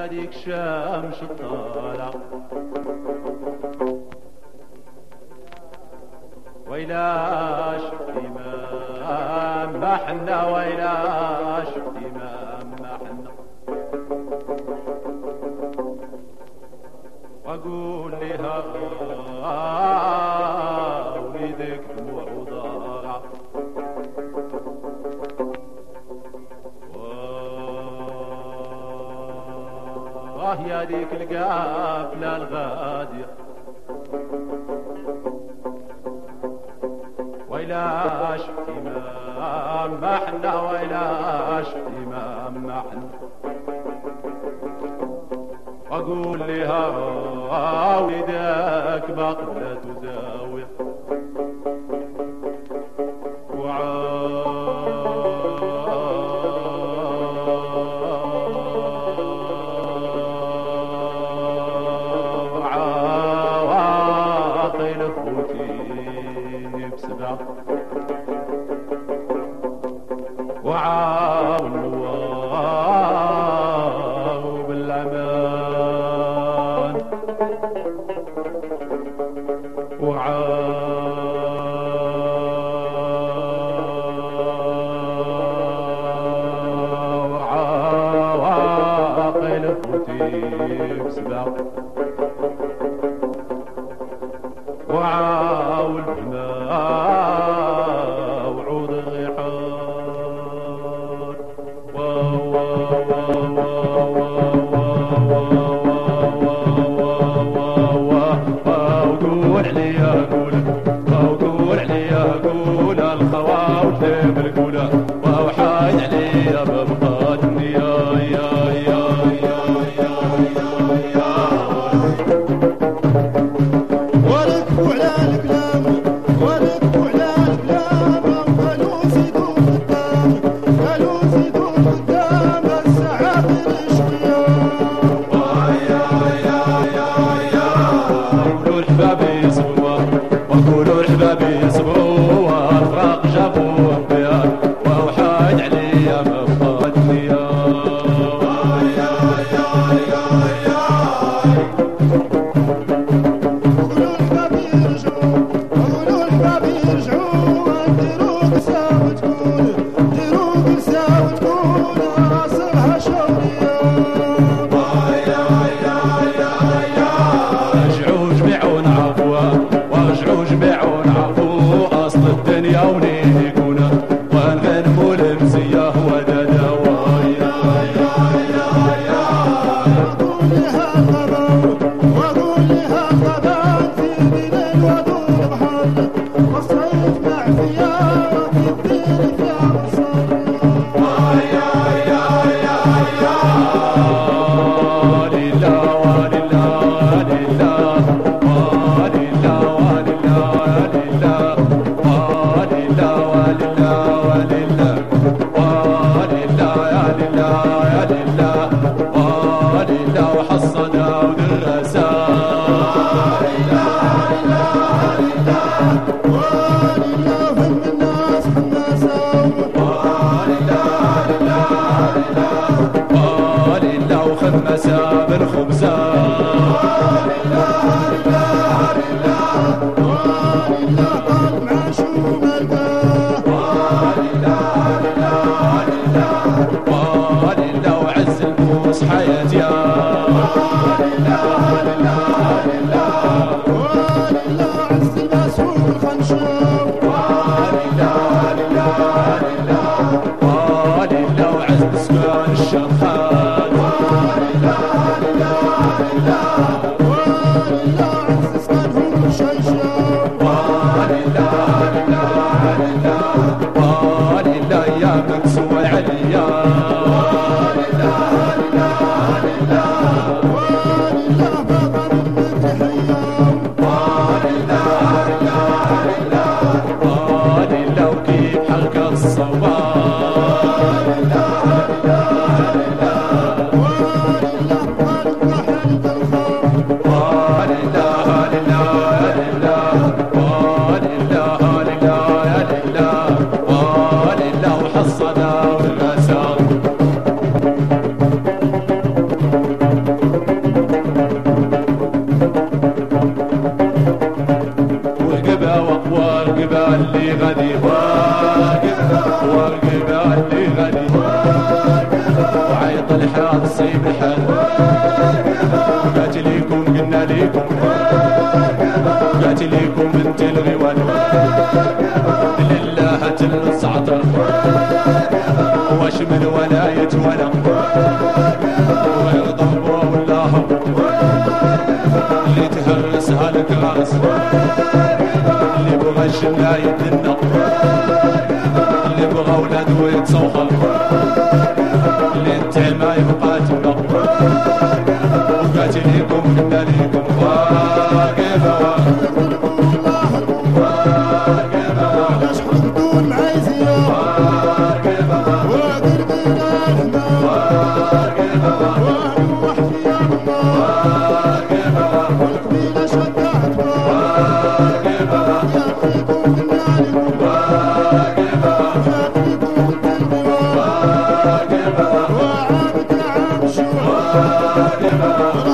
يا ديك شمس الطالع ويلا شفتي ما حنا ويلا شفتي ما حنا واقول لها وليدك دموع وضارع يا ديك القافله الغاديه ويلا شفتي ما حنا ويلا شفتي ما حنا واقول لها وليدك بقبلة زاوية وعاطل اخوتي بسبع وعاون بالعمان وعاقل اخوتي بسبع وعاول بحماه وعود الريحان وقول عليا قول الخواوت بالقولة وحايد عليا ببقاتني يا وقولوا الحبابي يصبروا وافراق جابوا بيان وحايد عليا مبقاتني وقولوا الحبابي يرجعوا نديروا قسا وتكون اصلها شوريه رجعوا جميعوا عفوا ورجعوا جميعوا نعرفوا اصل الدنيا ونين يكون ونغنموا المزيه ودادا وقول لها الغبان في بين الودود بحر مصريف معفيه في الدين فيها مصر خمسة بالخبزة قال معاشو ملقاه وعز الموس حياتي عز المسوق الخنشاو وعز بسمان الشمخان الناس اللي بغى الجنة يدلنا اللي بغى ولادو يتصوخر اللي انتما يبقى تما وقاتل ليكم كنا ليكم واقفة واقفة